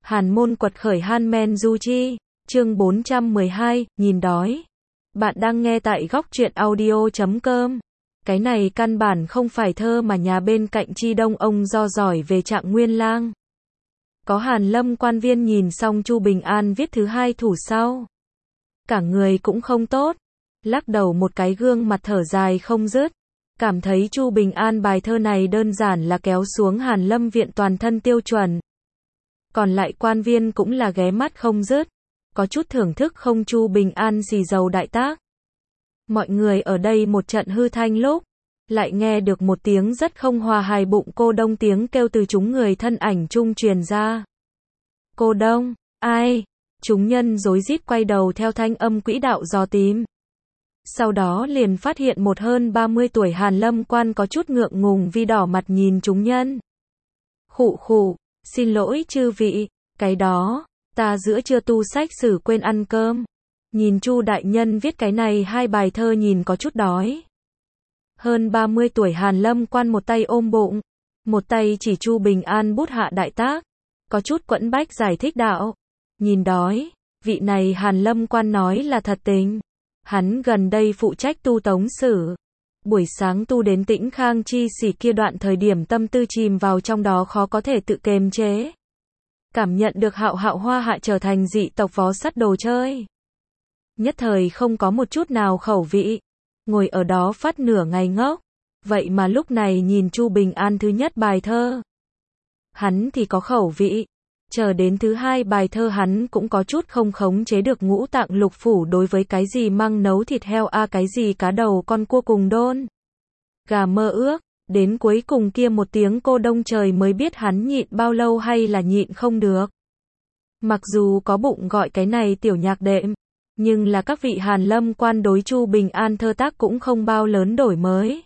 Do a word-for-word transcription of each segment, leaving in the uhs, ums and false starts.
Hàn môn quật khởi Han Men Du Chi, chương bốn trăm mười hai, nhìn đói. Bạn đang nghe tại góc truyện audio chấm com. Cái này căn bản không phải thơ mà nhà bên cạnh Chi Đông ông do giỏi về Trạng Nguyên Lang. Có Hàn Lâm quan viên nhìn xong Chu Bình An viết thứ hai thủ sau. Cả người cũng không tốt, lắc đầu một cái gương mặt thở dài không dứt. Cảm thấy Chu Bình An bài thơ này đơn giản là kéo xuống Hàn Lâm viện toàn thân tiêu chuẩn. Còn lại quan viên cũng là ghé mắt không dứt, có chút thưởng thức không Chu Bình An xì dầu đại tác. Mọi người ở đây một trận hư thanh lúc, lại nghe được một tiếng rất không hòa hài bụng cô đông tiếng kêu từ chúng người thân ảnh trung truyền ra. Cô đông, ai? Chúng nhân rối rít quay đầu theo thanh âm quỹ đạo dò tìm. Sau đó liền phát hiện một hơn ba mươi tuổi Hàn Lâm quan có chút ngượng ngùng vì đỏ mặt nhìn chúng nhân. Khụ khụ, xin lỗi chư vị, cái đó, ta giữa trưa tu sách sử quên ăn cơm. Nhìn Chu đại nhân viết cái này hai bài thơ nhìn có chút đói. Hơn ba mươi tuổi Hàn Lâm quan một tay ôm bụng, một tay chỉ Chu Bình An bút hạ đại tác, có chút quẫn bách giải thích đạo. Nhìn đói, vị này Hàn Lâm quan nói là thật tình. Hắn gần đây phụ trách tu tống sử. Buổi sáng tu đến Tĩnh Khang Chi Sỉ kia đoạn thời điểm tâm tư chìm vào trong đó khó có thể tự kiềm chế. Cảm nhận được Hạo Hạo Hoa Hạ trở thành dị tộc vó sắt đồ chơi. Nhất thời không có một chút nào khẩu vị. Ngồi ở đó phát nửa ngày ngốc. Vậy mà lúc này nhìn Chu Bình An thứ nhất bài thơ. Hắn thì có khẩu vị. Chờ đến thứ hai bài thơ hắn cũng có chút không khống chế được ngũ tạng lục phủ đối với cái gì măng nấu thịt heo a à, cái gì cá đầu con cua cùng đôn. Gà mơ ước, đến cuối cùng kia một tiếng cô đông trời mới biết hắn nhịn bao lâu hay là nhịn không được. Mặc dù có bụng gọi cái này tiểu nhạc đệm, nhưng là các vị Hàn Lâm quan đối Chu Bình An thơ tác cũng không bao lớn đổi mới.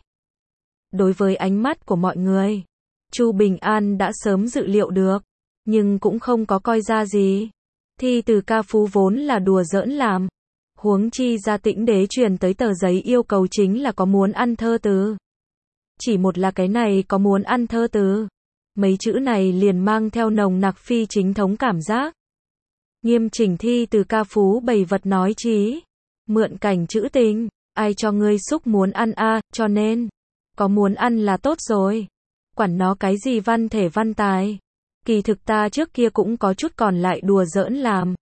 Đối với ánh mắt của mọi người, Chu Bình An đã sớm dự liệu được. Nhưng cũng không có coi ra gì. Thi từ ca phú vốn là đùa giỡn làm. Huống chi ra Tĩnh đế truyền tới tờ giấy yêu cầu chính là có muốn ăn thơ từ. Chỉ một là cái này có muốn ăn thơ từ. Mấy chữ này liền mang theo nồng nặc phi chính thống cảm giác. Nghiêm chỉnh thi từ ca phú bày vật nói trí. Mượn cảnh chữ tình. Ai cho ngươi xúc muốn ăn a à, cho nên. Có muốn ăn là tốt rồi. Quản nó cái gì văn thể văn tài. Kỳ thực ta trước kia cũng có chút còn lại đùa giỡn làm.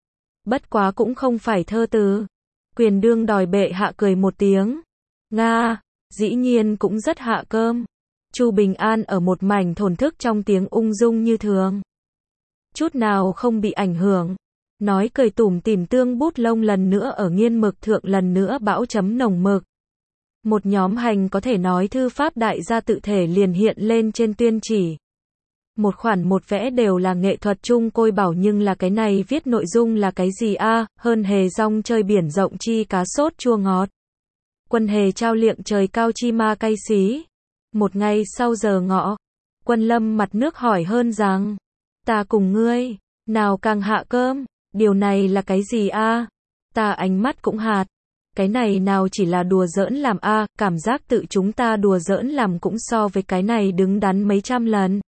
Bất quá cũng không phải thơ từ. Quyền đương đòi bệ hạ cười một tiếng. Nga, dĩ nhiên cũng rất hạ cơm. Chu Bình An ở một mảnh thổn thức trong tiếng ung dung như thường. Chút nào không bị ảnh hưởng. Nói cười tủm tỉm tương bút lông lần nữa ở nghiên mực thượng lần nữa bão chấm nồng mực. Một nhóm hành có thể nói thư pháp đại gia tự thể liền hiện lên trên tuyên chỉ. Một khoản một vẽ đều là nghệ thuật chung côi bảo nhưng là cái này viết nội dung là cái gì a à, hơn hề rong chơi biển rộng chi cá sốt chua ngọt. Quân hề trao liệng trời cao chi ma cay xí. Một ngày sau giờ ngọ, Quân Lâm mặt nước hỏi hơn rằng, ta cùng ngươi, nào càng hạ cơm, điều này là cái gì a à? Ta ánh mắt cũng hạt. Cái này nào chỉ là đùa giỡn làm a à, cảm giác tự chúng ta đùa giỡn làm cũng so với cái này đứng đắn mấy trăm lần.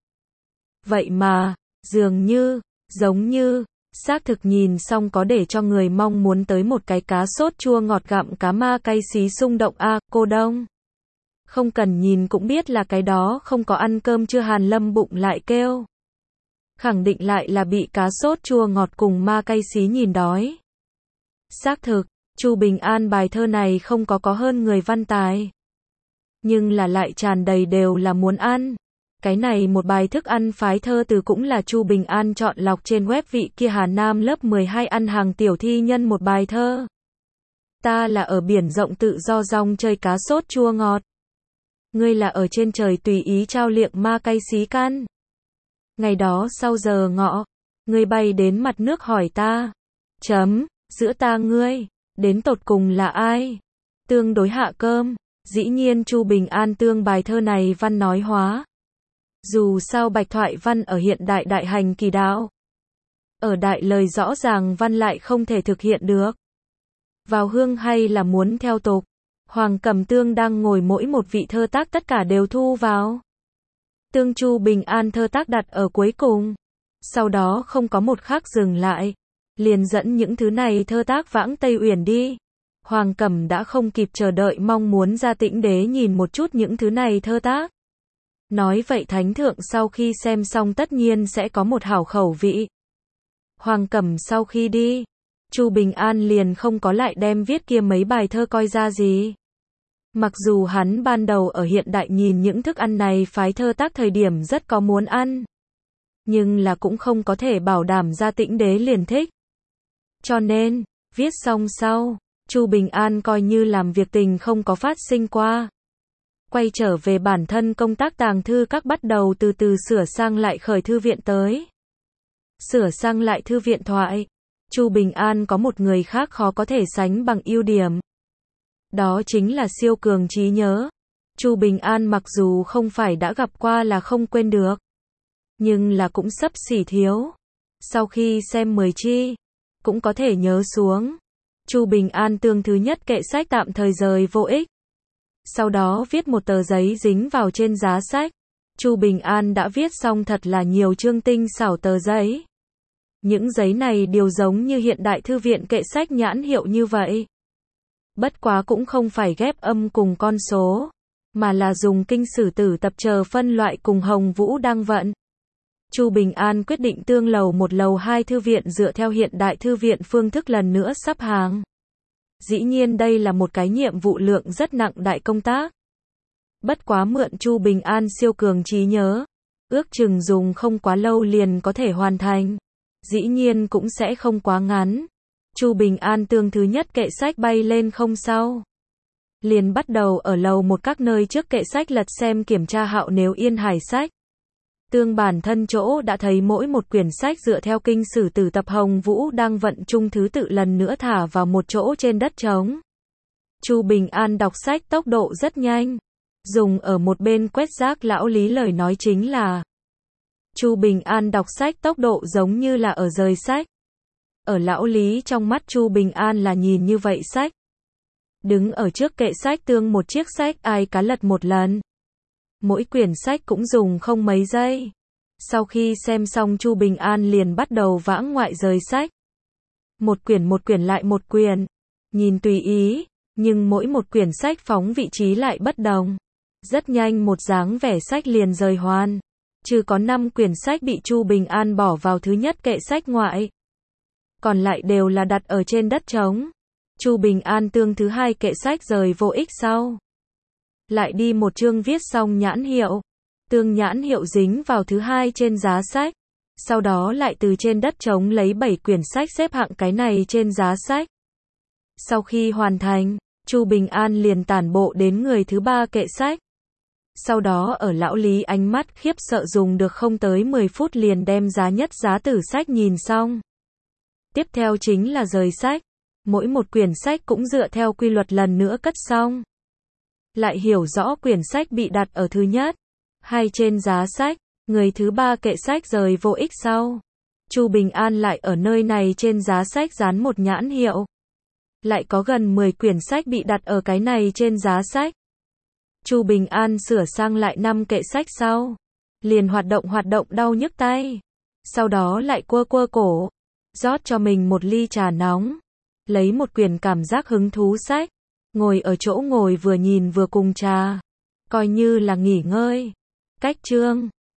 Vậy mà, dường như, giống như, xác thực nhìn xong có để cho người mong muốn tới một cái cá sốt chua ngọt gặm cá ma cay xí xung động a à, cô đông. Không cần nhìn cũng biết là cái đó không có ăn cơm chưa Hàn Lâm bụng lại kêu. Khẳng định lại là bị cá sốt chua ngọt cùng ma cay xí nhìn đói. Xác thực, Chu Bình An bài thơ này không có có hơn người văn tài. Nhưng là lại tràn đầy đều là muốn ăn. Cái này một bài thức ăn phái thơ từ cũng là Chu Bình An chọn lọc trên web vị kia Hà Nam lớp mười hai ăn hàng tiểu thi nhân một bài thơ. Ta là ở biển rộng tự do rong chơi cá sốt chua ngọt. Ngươi là ở trên trời tùy ý trao liệng ma cay xí căn. Ngày đó sau giờ ngọ, ngươi bay đến mặt nước hỏi ta. Chấm, giữa ta ngươi, đến tột cùng là ai? Tương đối hạ cơm, dĩ nhiên Chu Bình An tương bài thơ này văn nói hóa. Dù sao bạch thoại văn ở hiện đại đại hành kỳ đạo. Ở đại lời rõ ràng văn lại không thể thực hiện được. Vào hương hay là muốn theo tục. Hoàng Cẩm Tương đang ngồi mỗi một vị thơ tác tất cả đều thu vào. Tương Chu Bình An thơ tác đặt ở cuối cùng. Sau đó không có một khắc dừng lại, liền dẫn những thứ này thơ tác vãng Tây Uyển đi. Hoàng Cẩm đã không kịp chờ đợi mong muốn ra Tĩnh Đế nhìn một chút những thứ này thơ tác. Nói vậy Thánh Thượng sau khi xem xong tất nhiên sẽ có một hảo khẩu vị. Hoàng Cẩm sau khi đi, Chu Bình An liền không có lại đem viết kia mấy bài thơ coi ra gì. Mặc dù hắn ban đầu ở hiện đại nhìn những thức ăn này phái thơ tác thời điểm rất có muốn ăn, nhưng là cũng không có thể bảo đảm ra Tĩnh Đế liền thích. Cho nên, viết xong sau, Chu Bình An coi như làm việc tình không có phát sinh qua. Quay trở về bản thân công tác tàng thư các bắt đầu từ từ sửa sang lại khởi thư viện tới. Sửa sang lại thư viện thoại, Chu Bình An có một người khác khó có thể sánh bằng ưu điểm. Đó chính là siêu cường trí nhớ. Chu Bình An mặc dù không phải đã gặp qua là không quên được, nhưng là cũng xấp xỉ thiếu. Sau khi xem mười chi, cũng có thể nhớ xuống. Chu Bình An tương thứ nhất kệ sách tạm thời rời vô ích. Sau đó viết một tờ giấy dính vào trên giá sách. Chu Bình An đã viết xong thật là nhiều chương tinh xảo tờ giấy. Những giấy này đều giống như hiện đại thư viện kệ sách nhãn hiệu như vậy. Bất quá cũng không phải ghép âm cùng con số, mà là dùng kinh sử tử tập chờ phân loại cùng Hồng Vũ đang vận. Chu Bình An quyết định tương lầu một lầu hai thư viện dựa theo hiện đại thư viện phương thức lần nữa sắp hàng. Dĩ nhiên đây là một cái nhiệm vụ lượng rất nặng đại công tác. Bất quá mượn Chu Bình An siêu cường trí nhớ, ước chừng dùng không quá lâu liền có thể hoàn thành. Dĩ nhiên cũng sẽ không quá ngắn. Chu Bình An tương thứ nhất kệ sách bay lên không sau, liền bắt đầu ở lầu một các nơi trước kệ sách lật xem kiểm tra Hạo Nếu Yên Hải sách. Tương bản thân chỗ đã thấy mỗi một quyển sách dựa theo kinh sử tử tập Hồng Vũ đang vận chung thứ tự lần nữa thả vào một chỗ trên đất trống. Chu Bình An đọc sách tốc độ rất nhanh. Dùng ở một bên quét rác lão Lý lời nói chính là Chu Bình An đọc sách tốc độ giống như là ở rời sách. Ở lão Lý trong mắt Chu Bình An là nhìn như vậy sách. Đứng ở trước kệ sách tương một chiếc sách ai cá lật một lần. Mỗi quyển sách cũng dùng không mấy giây. Sau khi xem xong Chu Bình An liền bắt đầu vãng ngoại rời sách. Một quyển một quyển lại một quyển. Nhìn tùy ý, nhưng mỗi một quyển sách phóng vị trí lại bất đồng. Rất nhanh một dáng vẻ sách liền rời hoàn. Trừ có năm quyển sách bị Chu Bình An bỏ vào thứ nhất kệ sách ngoại. Còn lại đều là đặt ở trên đất trống. Chu Bình An tương thứ hai kệ sách rời vô ích sau. Lại đi một chương viết xong nhãn hiệu. Tương nhãn hiệu dính vào thứ hai trên giá sách. Sau đó lại từ trên đất trống lấy bảy quyển sách xếp hạng cái này trên giá sách. Sau khi hoàn thành, Chu Bình An liền tản bộ đến người thứ ba kệ sách. Sau đó ở lão Lý ánh mắt khiếp sợ dùng được không tới mười phút liền đem giá nhất giá tử sách nhìn xong. Tiếp theo chính là rời sách. Mỗi một quyển sách cũng dựa theo quy luật lần nữa cất xong. Lại hiểu rõ quyển sách bị đặt ở thứ nhất hay trên giá sách, người thứ ba kệ sách rời vô ích sau. Chu Bình An lại ở nơi này trên giá sách dán một nhãn hiệu. Lại có gần mười quyển sách bị đặt ở cái này trên giá sách. Chu Bình An sửa sang lại năm kệ sách sau. Liền hoạt động hoạt động đau nhức tay. Sau đó lại quơ quơ cổ. Rót cho mình một ly trà nóng. Lấy một quyển cảm giác hứng thú sách. Ngồi ở chỗ ngồi vừa nhìn vừa cùng trà. Coi như là nghỉ ngơi. Cách chương